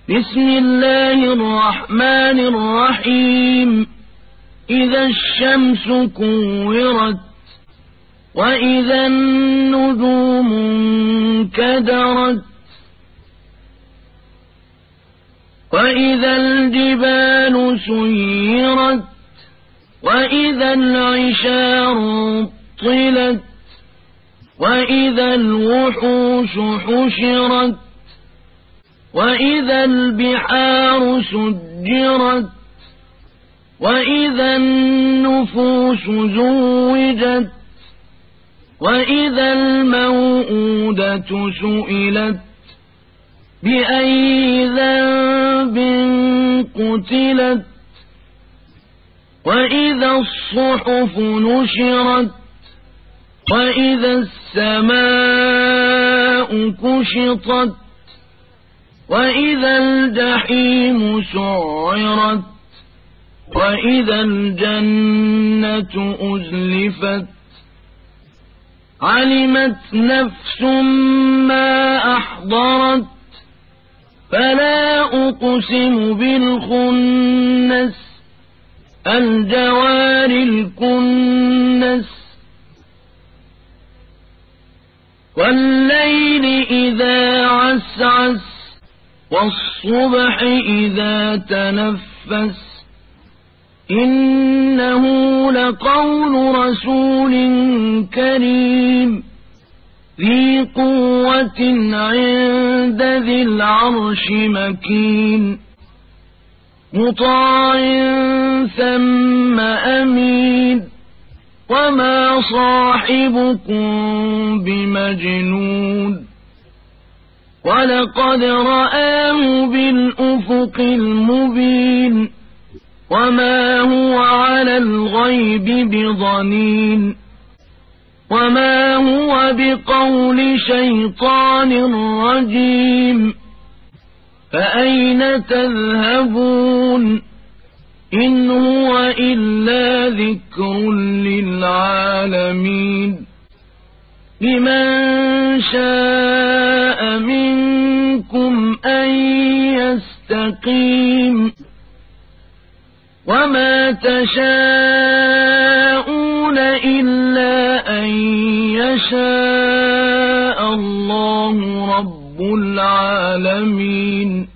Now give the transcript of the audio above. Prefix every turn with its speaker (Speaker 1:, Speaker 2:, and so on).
Speaker 1: بسم الله الرحمن الرحيم إذا الشمس كورت وإذا النجوم انكدرت وإذا الجبال سيرت وإذا العشار عطلت وإذا الوحوش حشرت وإذا البحار سجرت وإذا النفوس زوجت وإذا الموءودة سئلت بأي ذنب قتلت وإذا الصحف نشرت وإذا السماء كشطت وإذا الجحيم سعرت وإذا الجنة أزلفت علمت نفس ما أحضرت فلا أقسم بالخنس الجوار الكنس والليل إذا عسعس والصبح إذا تنفس إنه لقول رسول كريم ذي قوة عند ذي العرش مكين مطاع ثم أمين وما صاحبكم بمجنون ولقد رآه بالأفق المبين وما هو على الغيب بضنين وما هو بقول شيطان رجيم فأين تذهبون إن هو إلا ذكر للعالمين لمن شاء منكم أن يستقيم وما تشاءون إلا أن يشاء الله رب العالمين